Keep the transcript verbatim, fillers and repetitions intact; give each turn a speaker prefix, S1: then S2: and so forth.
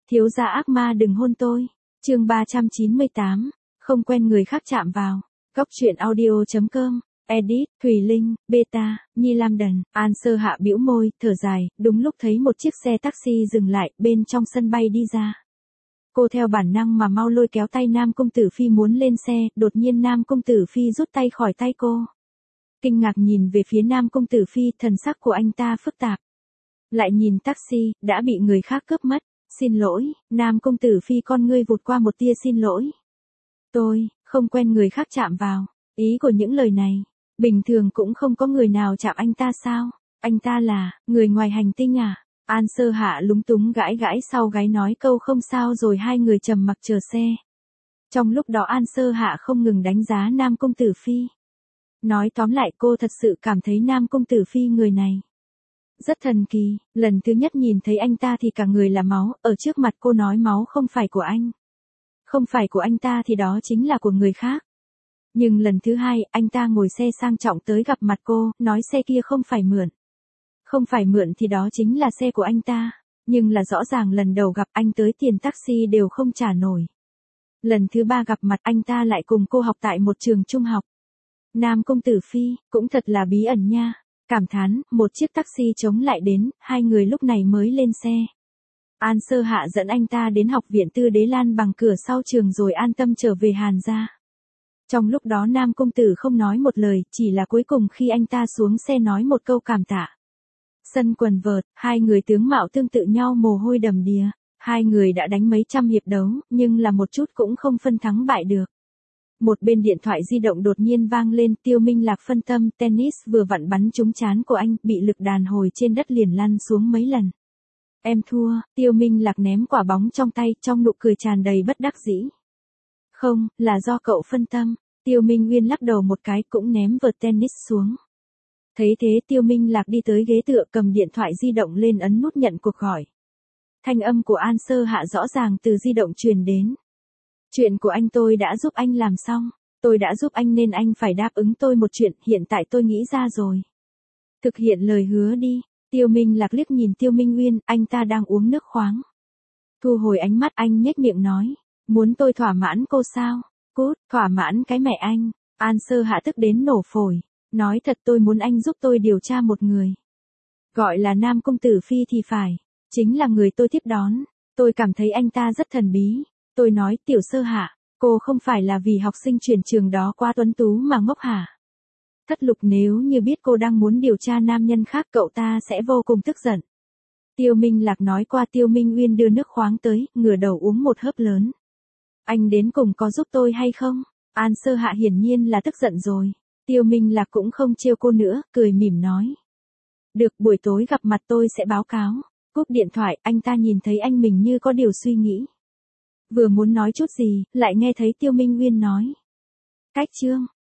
S1: Thiếu gia ác ma đừng hôn tôi. Chương ba trăm chín mươi tám, không quen người khác chạm vào. Góc truyện audio chấm com. Edit, Thùy Linh, Beta, Nhi Lam Đần. An Sơ Hạ bĩu môi, thở dài, đúng lúc thấy một chiếc xe taxi dừng lại, bên trong sân bay đi ra. Cô theo bản năng mà mau lôi kéo tay Nam Công Tử Phi muốn lên xe, đột nhiên Nam Công Tử Phi rút tay khỏi tay cô. Kinh ngạc nhìn về phía Nam Công Tử Phi, thần sắc của anh ta phức tạp. Lại nhìn taxi, đã bị người khác cướp mất. Xin lỗi, Nam Công Tử Phi con ngươi vụt qua một tia xin lỗi. Tôi, không quen người khác chạm vào. Ý của những lời này, bình thường cũng không có người nào chạm anh ta sao? Anh ta là, người ngoài hành tinh à? An Sơ Hạ lúng túng gãi gãi sau gáy nói câu không sao rồi hai người trầm mặc chờ xe. Trong lúc đó An Sơ Hạ không ngừng đánh giá Nam Công Tử Phi. Nói tóm lại cô thật sự cảm thấy Nam Công Tử Phi người này rất thần kỳ, lần thứ nhất nhìn thấy anh ta thì cả người là máu, ở trước mặt cô nói máu không phải của anh. Không phải của anh ta thì đó chính là của người khác. Nhưng lần thứ hai, anh ta ngồi xe sang trọng tới gặp mặt cô, nói xe kia không phải mượn. Không phải mượn thì đó chính là xe của anh ta. Nhưng là rõ ràng lần đầu gặp anh tới tiền taxi đều không trả nổi. Lần thứ ba gặp mặt anh ta lại cùng cô học tại một trường trung học. Nam Công Tử Phi, cũng thật là bí ẩn nha. Cảm thán, một chiếc taxi chống lại đến, hai người lúc này mới lên xe. An Sơ Hạ dẫn anh ta đến học viện Tư Đế Lan bằng cửa sau trường rồi an tâm trở về Hàn gia. Trong lúc đó Nam Công Tử không nói một lời, chỉ là cuối cùng khi anh ta xuống xe nói một câu cảm tạ. Sân quần vợt, hai người tướng mạo tương tự nhau mồ hôi đầm đìa. Hai người đã đánh mấy trăm hiệp đấu, nhưng là một chút cũng không phân thắng bại được. Một bên điện thoại di động đột nhiên vang lên, Tiêu Minh Lạc phân tâm, tennis vừa vặn bắn trúng trán của anh, bị lực đàn hồi trên đất liền lăn xuống mấy lần. Em thua, Tiêu Minh Lạc ném quả bóng trong tay, trong nụ cười tràn đầy bất đắc dĩ. Không, là do cậu phân tâm. Tiêu Minh Nguyên lắc đầu một cái cũng ném vợt tennis xuống. Thấy thế Tiêu Minh Lạc đi tới ghế tựa cầm điện thoại di động lên ấn nút nhận cuộc gọi. Thanh âm của An Sơ Hạ rõ ràng từ di động truyền đến. Chuyện của anh tôi đã giúp anh làm xong. Tôi đã giúp anh nên anh phải đáp ứng tôi một chuyện, hiện tại tôi nghĩ ra rồi. Thực hiện lời hứa đi. Tiêu Minh Lạc liếc nhìn Tiêu Minh Nguyên, anh ta đang uống nước khoáng. Thu hồi ánh mắt anh nhếch miệng nói. Muốn tôi thỏa mãn cô sao? Cút, thỏa mãn cái mẹ anh. An Sơ Hạ tức đến nổ phổi. Nói thật tôi muốn anh giúp tôi điều tra một người. Gọi là Nam Công Tử Phi thì phải. Chính là người tôi tiếp đón. Tôi cảm thấy anh ta rất thần bí. Tôi nói Tiểu Sơ Hạ, cô không phải là vì học sinh chuyển trường đó quá tuấn tú mà ngốc hả? Thất Lục nếu như biết cô đang muốn điều tra nam nhân khác cậu ta sẽ vô cùng tức giận. Tiêu Minh Lạc nói qua Tiêu Minh Nguyên đưa nước khoáng tới, ngửa đầu uống một hớp lớn. Anh đến cùng có giúp tôi hay không? An Sơ Hạ hiển nhiên là tức giận rồi. Tiêu Minh Lạc cũng không trêu cô nữa, cười mỉm nói. Được, buổi tối gặp mặt tôi sẽ báo cáo. Cúp điện thoại, anh ta nhìn thấy anh mình như có điều suy nghĩ. Vừa muốn nói chút gì, lại nghe thấy Tiêu Minh Nguyên nói. Cách chương.